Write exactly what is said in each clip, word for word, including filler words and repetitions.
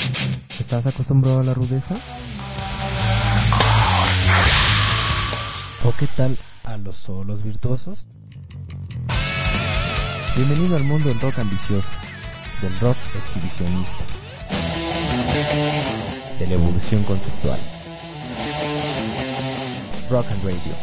¿Estás acostumbrado a la rudeza? ¿O qué tal a los solos virtuosos? Bienvenido al mundo del rock ambicioso, del rock exhibicionista, de la evolución conceptual. Rock and Radio.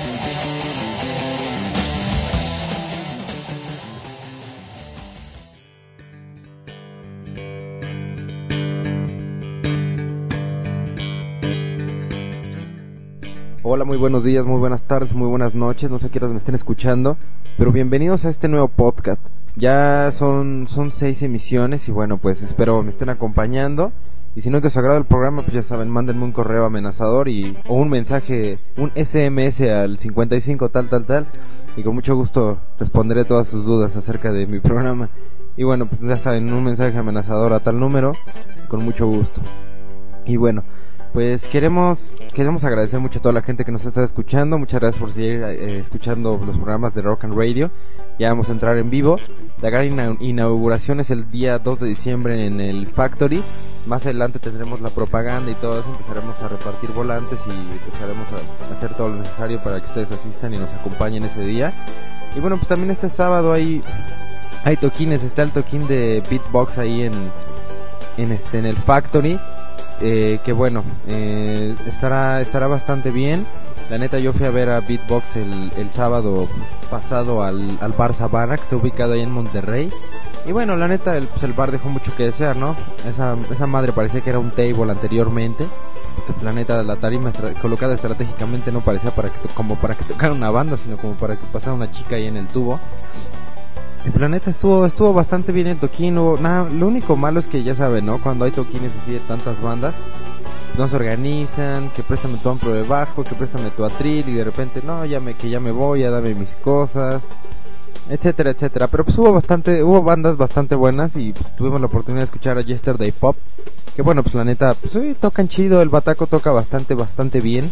Hola, muy buenos días, muy buenas tardes, muy buenas noches, no sé qué horas me estén escuchando, pero bienvenidos a este nuevo podcast. Ya son, son seis emisiones y bueno, pues espero me estén acompañando. Y si no es de su agrado el programa, pues ya saben, mándenme un correo amenazador y o un mensaje, un ese eme ese al cincuenta y cinco tal, tal, tal. Y con mucho gusto responderé todas sus dudas acerca de mi programa. Y bueno, pues ya saben, un mensaje amenazador a tal número, con mucho gusto. Y bueno, pues queremos queremos agradecer mucho a toda la gente que nos está escuchando. Muchas gracias por seguir eh, escuchando los programas de Rock and Radio. Ya vamos a entrar en vivo. La gran ina- inauguración es el día dos de diciembre en el Factory. Más adelante tendremos la propaganda y todo eso. Empezaremos a repartir volantes y empezaremos a hacer todo lo necesario para que ustedes asistan y nos acompañen ese día. Y bueno, pues también este sábado hay, hay toquines. Está el toquín de Beatbox ahí en, en, este, en el Factory. Eh, que bueno, eh, estará estará bastante bien. La neta, yo fui a ver a Beatbox el, el sábado pasado al, al bar Sabana, que está ubicado ahí en Monterrey. Y bueno, la neta, el, pues el bar dejó mucho que desear, ¿no? Esa, esa madre parecía que era un table anteriormente. Porque la neta, la tarima estra- colocada estratégicamente no parecía para que to- como para que tocara una banda, sino como para que pasara una chica ahí en el tubo. El planeta estuvo estuvo bastante bien el toquín. Hubo, nada, lo único malo es que ya saben, ¿no? Cuando hay toquines así de tantas bandas, no se organizan, que préstame tu amplo de bajo, que préstame tu atril, y de repente, no, ya me, que ya me voy, ya dame mis cosas, etcétera, etcétera. Pero pues hubo bastante, hubo bandas bastante buenas y pues, tuvimos la oportunidad de escuchar a Yesterday Pop, que bueno, pues la neta, pues sí, tocan chido, el bataco toca bastante, bastante bien.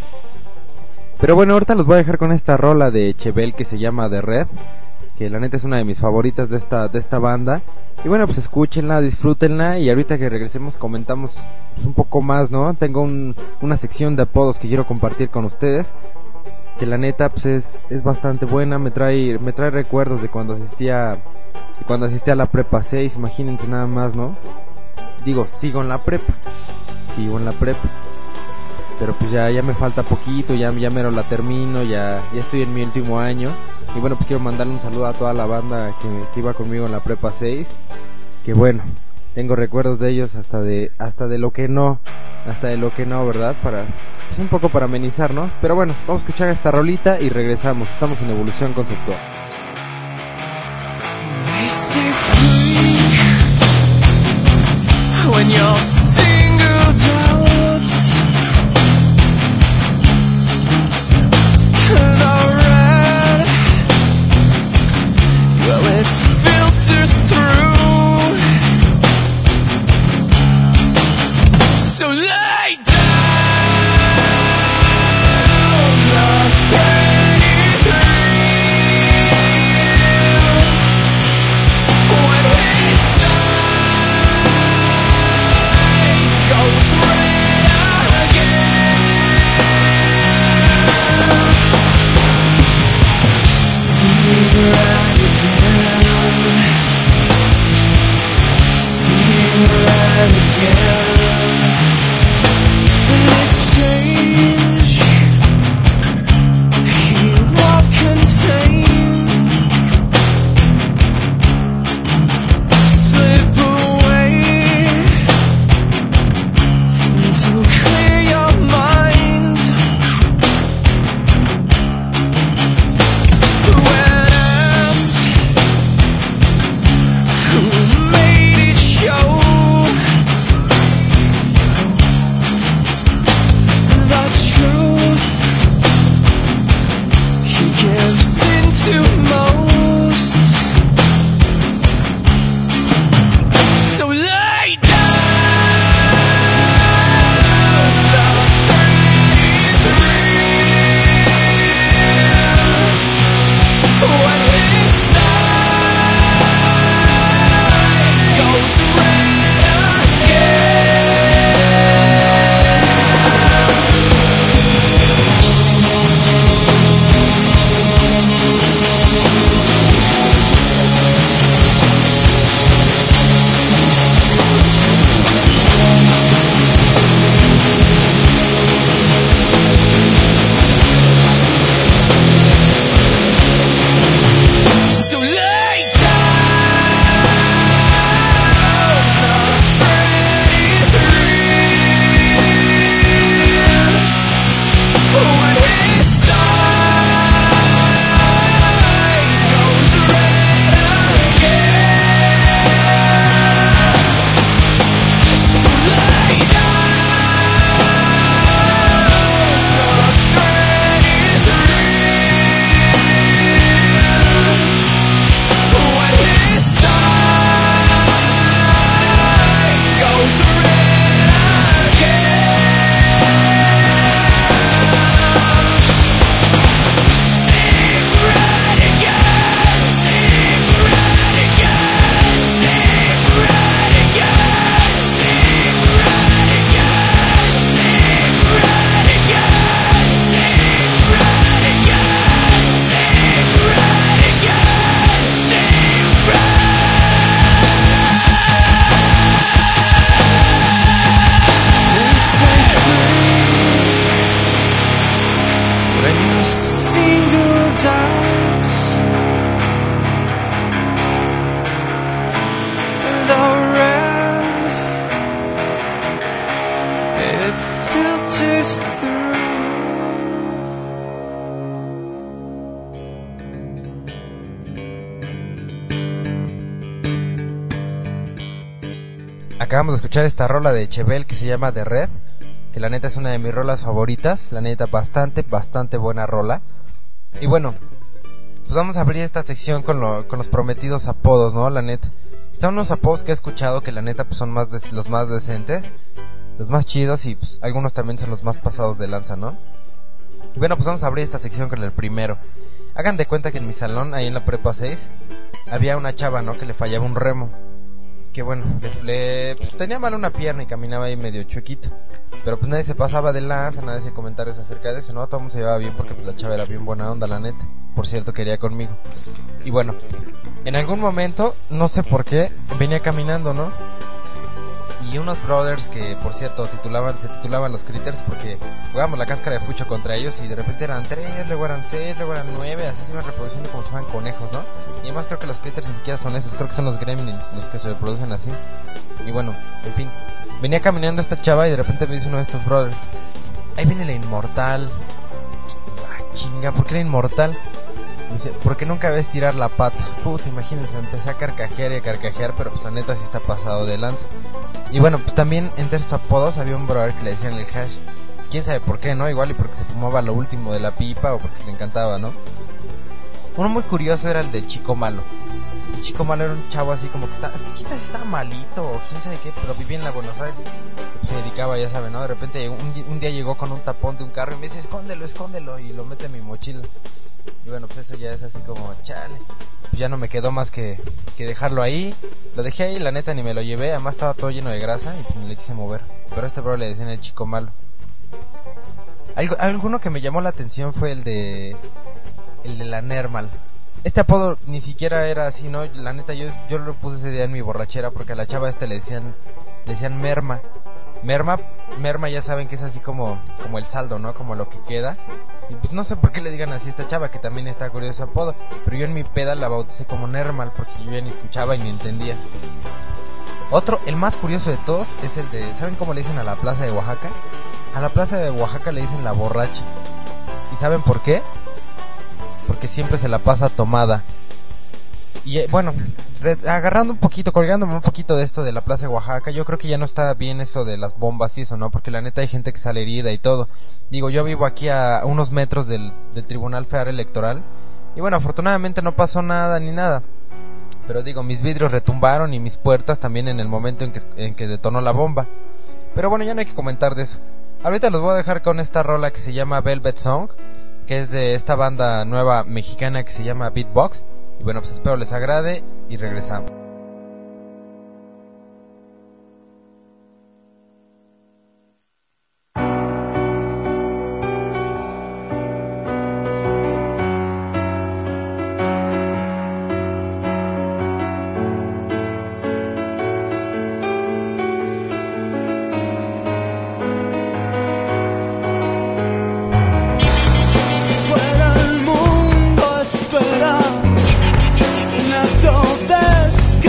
Pero bueno, ahorita los voy a dejar con esta rola de Chevelle que se llama The Red, que la neta es una de mis favoritas de esta de esta banda. Y bueno, pues escúchenla, disfrútenla, y ahorita que regresemos comentamos pues, un poco más, ¿no? Tengo un, una sección de apodos que quiero compartir con ustedes, que la neta pues es, es bastante buena, me trae me trae recuerdos de cuando asistía de cuando asistía a la prepa seis, imagínense nada más, ¿no? Digo, sigo en la prepa. Sigo en la prepa. Pero pues ya ya me falta poquito, ya ya mero la termino, ya ya estoy en mi último año. Y bueno, pues quiero mandarle un saludo a toda la banda que, que iba conmigo en la prepa seis. Que bueno, tengo recuerdos de ellos hasta de hasta de lo que no, hasta de lo que no, ¿verdad? Para pues un poco para amenizar, ¿no? Pero bueno, vamos a escuchar esta rolita y regresamos. Estamos en Evolución Conceptual. They say free when you're singled out. Well, it filters through. So lay down. Nothing is real when we sigh. this through. Acabamos de escuchar esta rola de Chevelle que se llama The Red, que la neta es una de mis rolas favoritas, la neta bastante, bastante buena rola. Y bueno, pues vamos a abrir esta sección con, lo, con los prometidos apodos, ¿no? La neta, son unos apodos que he escuchado que la neta pues son más de, los más decentes, los más chidos y pues algunos también son los más pasados de lanza, ¿no? Y bueno, pues vamos a abrir esta sección con el primero. Hagan de cuenta que en mi salón, ahí en la prepa seis, había una chava, ¿no? Que le fallaba un remo. Que bueno, le, le, pues, tenía mal una pierna y caminaba ahí medio chuequito. Pero pues nadie se pasaba de lanza, nadie hacía comentarios acerca de eso, ¿no? Todo el mundo se llevaba bien porque pues la chava era bien buena onda, la neta. Por cierto, quería conmigo. Y bueno, en algún momento, no sé por qué, venía caminando, ¿no? Y unos brothers que, por cierto, titulaban, se titulaban los Critters porque jugábamos la cáscara de fucho contra ellos y de repente eran tres, luego eran seis, luego eran nueve, así se iban reproduciendo como si fueran conejos, ¿no? Y además creo que los Critters ni siquiera son esos, creo que son los Gremlins los que se reproducen así. Y bueno, en fin, venía caminando esta chava y de repente me dice uno de estos brothers: ahí viene la inmortal. Ah, chinga, ¿por qué la inmortal? Me dice, ¿por qué nunca ves tirar la pata? Puta, imagínense, me empecé a carcajear y a carcajear, pero pues la neta sí está pasado de lanza. Y bueno, pues también entre estos apodos había un brother que le decían el Hash. Quién sabe por qué, ¿no? Igual y porque se fumaba lo último de la pipa o porque le encantaba, ¿no? Uno muy curioso era el de Chico Malo. El Chico Malo era un chavo así como que está, quién sabe si estaba malito o quién sabe qué, pero vivía en la Buenos Aires. Pues se dedicaba, ya saben, ¿no? De repente un, un día llegó con un tapón de un carro y me dice, escóndelo, escóndelo, y lo mete en mi mochila. Y bueno, pues eso ya es así como, chale. Pues ya no me quedó más que, que dejarlo ahí. Lo dejé ahí, la neta ni me lo llevé. Además estaba todo lleno de grasa y pues me le quise mover. Pero a este bro le decían el Chico Malo. Algo, alguno que me llamó la atención fue el de el de la Nermal. Este apodo ni siquiera era así, ¿no? La neta yo, yo lo puse ese día en mi borrachera porque a la chava este le decían, le decían Merma. Merma, Merma ya saben que es así como, como el saldo, ¿no? Como lo que queda. Y pues no sé por qué le digan así a esta chava, que también está curioso apodo. Pero yo en mi peda la bauticé como Nermal porque yo ya ni escuchaba y ni entendía. Otro, el más curioso de todos, es el de, ¿saben cómo le dicen a la plaza de Oaxaca? A la plaza de Oaxaca le dicen la borracha. ¿Y saben por qué? Porque siempre se la pasa tomada. Y eh, bueno, re, agarrando un poquito, colgándome un poquito de esto de la plaza de Oaxaca, yo creo que ya no está bien eso de las bombas y eso, ¿no? Porque la neta hay gente que sale herida y todo. Digo, yo vivo aquí a unos metros del, del Tribunal Federal Electoral. Y bueno, afortunadamente no pasó nada ni nada. Pero digo, mis vidrios retumbaron y mis puertas también en el momento en que, en que detonó la bomba. Pero bueno, ya no hay que comentar de eso. Ahorita los voy a dejar con esta rola que se llama Velvet Song, que es de esta banda nueva mexicana que se llama Beatbox. Y bueno, pues espero les agrade y regresamos. Fuera el mundo espera un acto de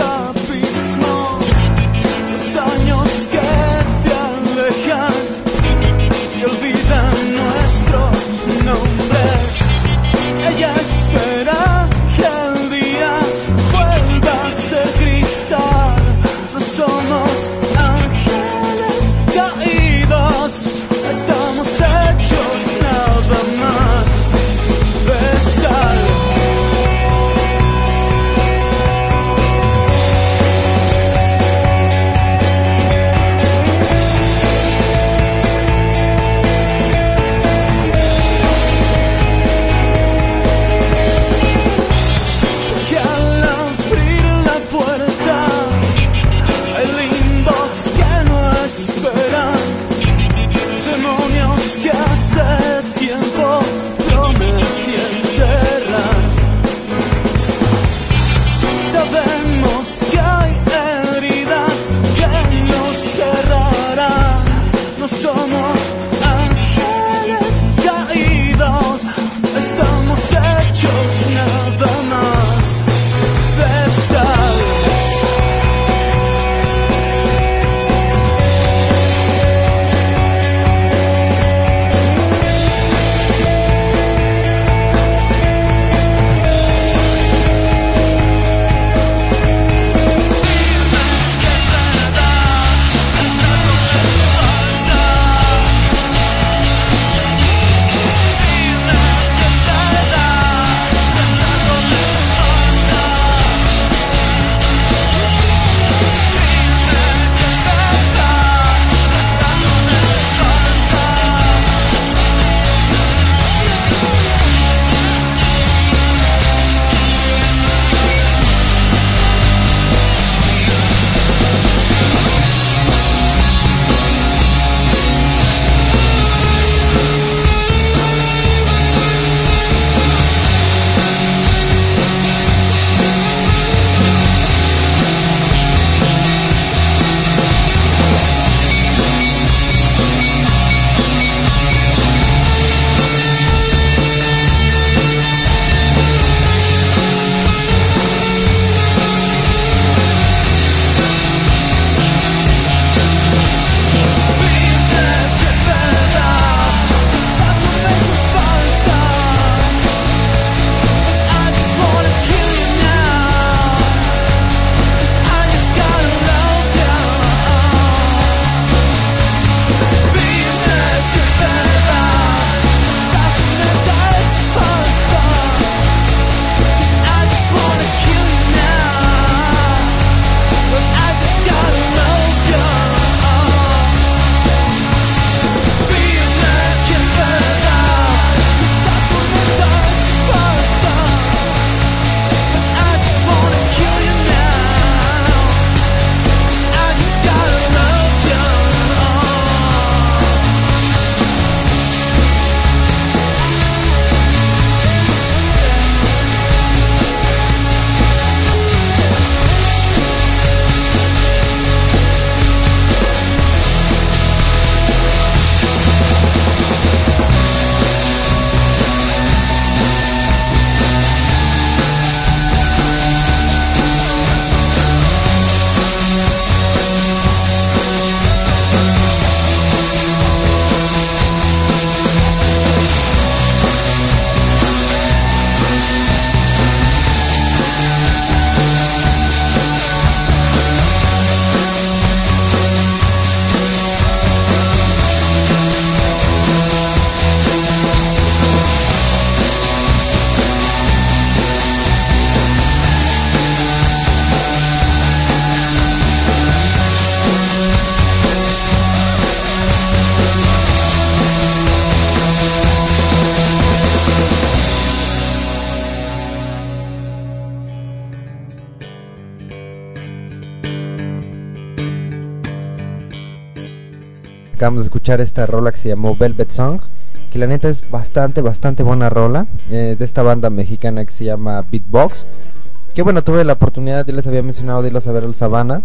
Acabamos de escuchar esta rola que se llamó Velvet Song, que la neta es bastante, bastante buena rola, eh, de esta banda mexicana que se llama Beatbox. Que bueno, tuve la oportunidad, ya les había mencionado, de irlos a ver al Savannah.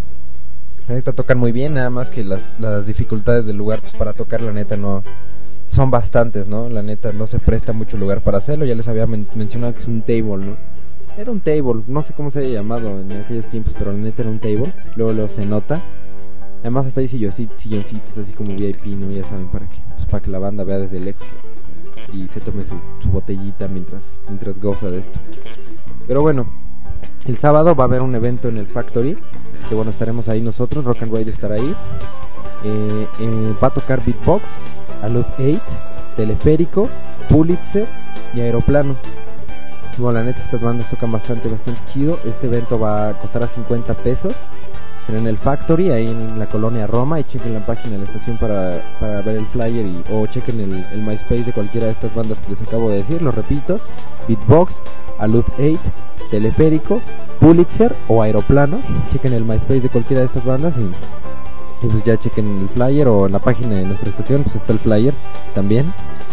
La neta tocan muy bien, nada más que las, las dificultades del lugar pues, para tocar, la neta no son bastantes, ¿no? La neta no se presta mucho lugar para hacerlo. Ya les había men- mencionado que es un table, ¿no? Era un table, no sé cómo se haya llamado en aquellos tiempos, pero la neta era un table. Luego luego se nota. Además hasta ahí silloncitos, silloncitos así como V I P, ¿no? Ya saben para qué, pues para que la banda vea desde lejos y se tome su, su botellita mientras, mientras goza de esto. Pero bueno, el sábado va a haber un evento en el Factory, que bueno, estaremos ahí nosotros, Rock and Radio estará ahí. Eh, eh, va a tocar Beatbox, Alud ocho, Teleférico, Pulitzer y Aeroplano. Bueno, la neta estas bandas tocan bastante, bastante chido. Este evento va a costar a cincuenta pesos. Será en el Factory, ahí en la colonia Roma. Y chequen la página de la estación para, para ver el flyer y, o chequen el, el MySpace de cualquiera de estas bandas que les acabo de decir. Lo repito, Beatbox, Alud ocho, Teleférico, Pulitzer o Aeroplano. Chequen el MySpace de cualquiera de estas bandas y, y pues ya chequen el flyer, o en la página de nuestra estación pues está el flyer también.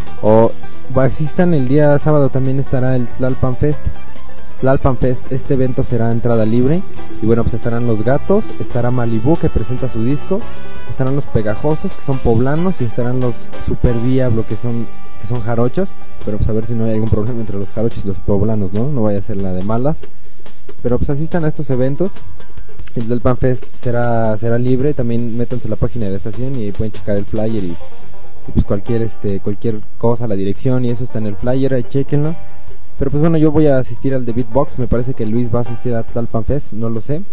O asistan el día sábado, también estará el Tlalpan Fest. Tlalpan Fest, este evento será entrada libre. Y bueno, pues estarán Los Gatos, estará Malibu, que presenta su disco, estarán Los Pegajosos, que son poblanos, y estarán los Super Diablo, que son que son jarochos. Pero pues a ver si no hay algún problema entre los jarochos y los poblanos, ¿no? No vaya a ser la de malas. Pero pues asistan a estos eventos. El Tlalpan Fest será será libre. También métanse a la página de la estación y pueden checar el flyer y, y pues cualquier este cualquier cosa, la dirección y eso está en el flyer, ahí chequenlo. Pero pues bueno, yo voy a asistir al de Beatbox. Me parece que Luis va a asistir a Tlalpan Fest, no lo sé.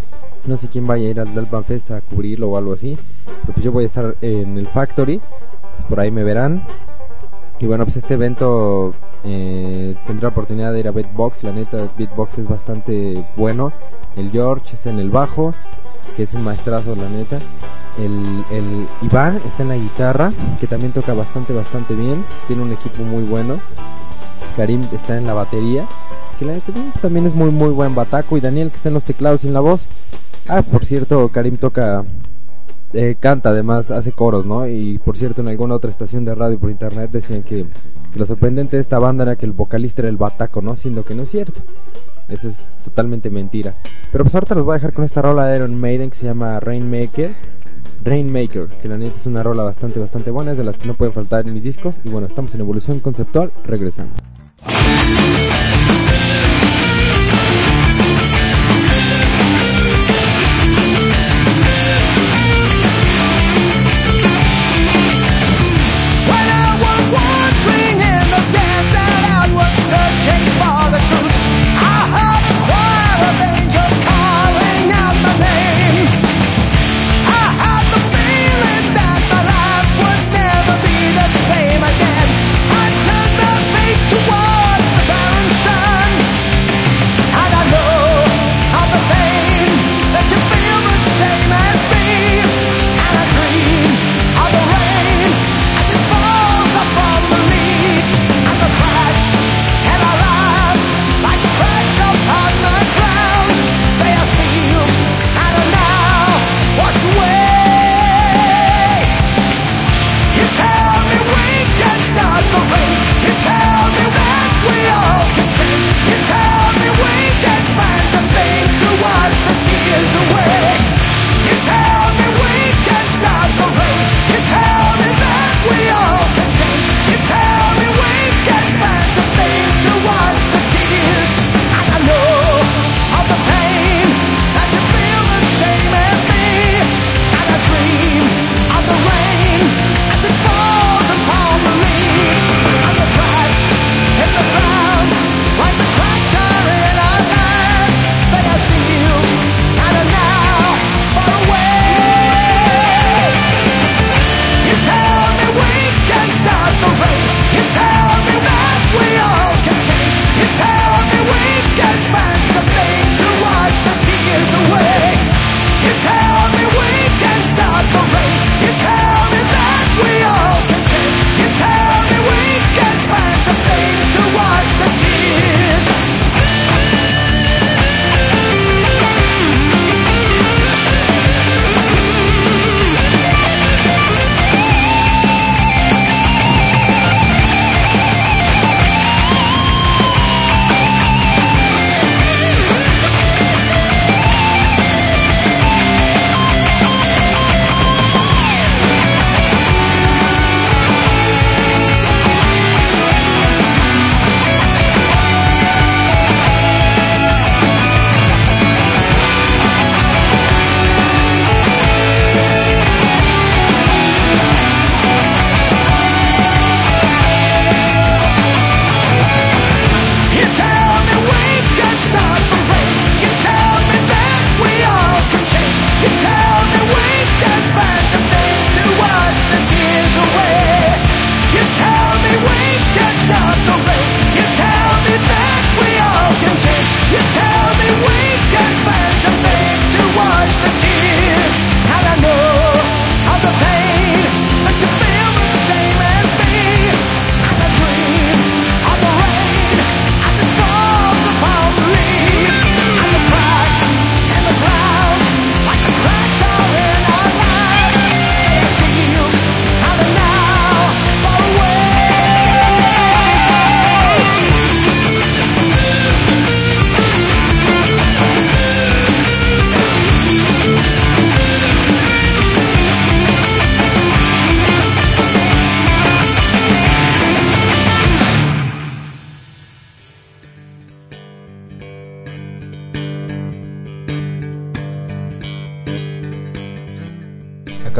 No sé quién vaya a ir al Tlalpan Fest a cubrirlo o algo así. Pero pues yo voy a estar en el Factory, por ahí me verán. Y bueno, pues este evento eh, tendré la oportunidad de ir a Beatbox. La neta, Beatbox es bastante bueno. El George está en el bajo, que es un maestrazo, la neta. El, el Iván está en la guitarra, que también toca bastante, bastante bien. Tiene un equipo muy bueno. Karim está en la batería, que la neta también es muy, muy buen bataco. Y Daniel, que está en los teclados y en la voz. Ah, por cierto, Karim toca... Eh, canta, además hace coros, ¿no? Y por cierto, en alguna otra estación de radio por internet decían que, que lo sorprendente de esta banda era que el vocalista era el bataco, ¿no? Siendo que no es cierto. Eso es totalmente mentira. Pero pues ahorita los voy a dejar con esta rola de Iron Maiden que se llama Rainmaker. Rainmaker, que la neta es una rola bastante, bastante buena, es de las que no pueden faltar en mis discos. Y bueno, estamos en Evolución Conceptual, regresamos. To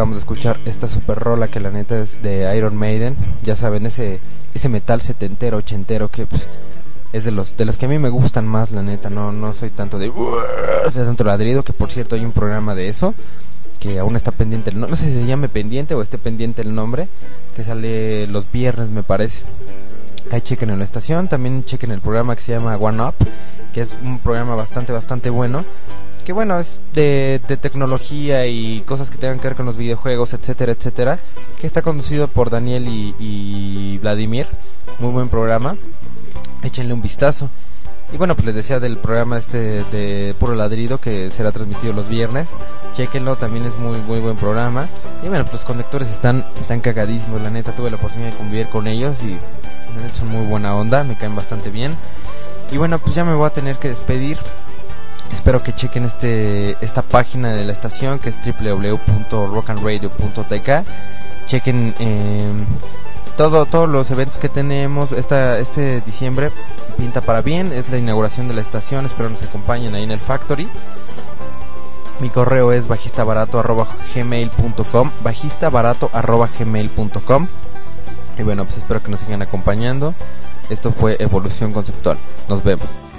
acabamos de escuchar esta super rola que la neta es de Iron Maiden. Ya saben, ese ese metal setentero, ochentero que pues, es de los de los que a mí me gustan más, la neta. No no soy tanto de, de tanto ladrido, que por cierto hay un programa de eso que aún está pendiente, no, no sé si se llame pendiente o esté pendiente el nombre, que sale los viernes me parece. Ahí chequen en la estación, también chequen el programa que se llama One Up, que es un programa bastante bastante bueno, que bueno, es de, de tecnología y cosas que tengan que ver con los videojuegos, etcétera, etcétera, que está conducido por Daniel y, y Vladimir. Muy buen programa, échenle un vistazo. Y bueno, pues les decía del programa este de Puro Ladrido, que será transmitido los viernes. Chequenlo, también es muy muy buen programa. Y bueno, pues los conductores están tan cagadísimos, la neta. Tuve la oportunidad de convivir con ellos y la neta son muy buena onda, me caen bastante bien. Y bueno, pues ya me voy a tener que despedir. Espero que chequen este esta página de la estación, que es doble u doble u doble u punto rock and radio punto t k. Chequen eh, todo todos los eventos que tenemos. Esta este diciembre pinta para bien, es la inauguración de la estación. Espero nos acompañen ahí en el Factory. Mi correo es bajistabarato arroba gmail punto com, bajistabarato arroba gmail punto com. Y bueno, pues espero que nos sigan acompañando. Esto fue Evolución Conceptual. Nos vemos.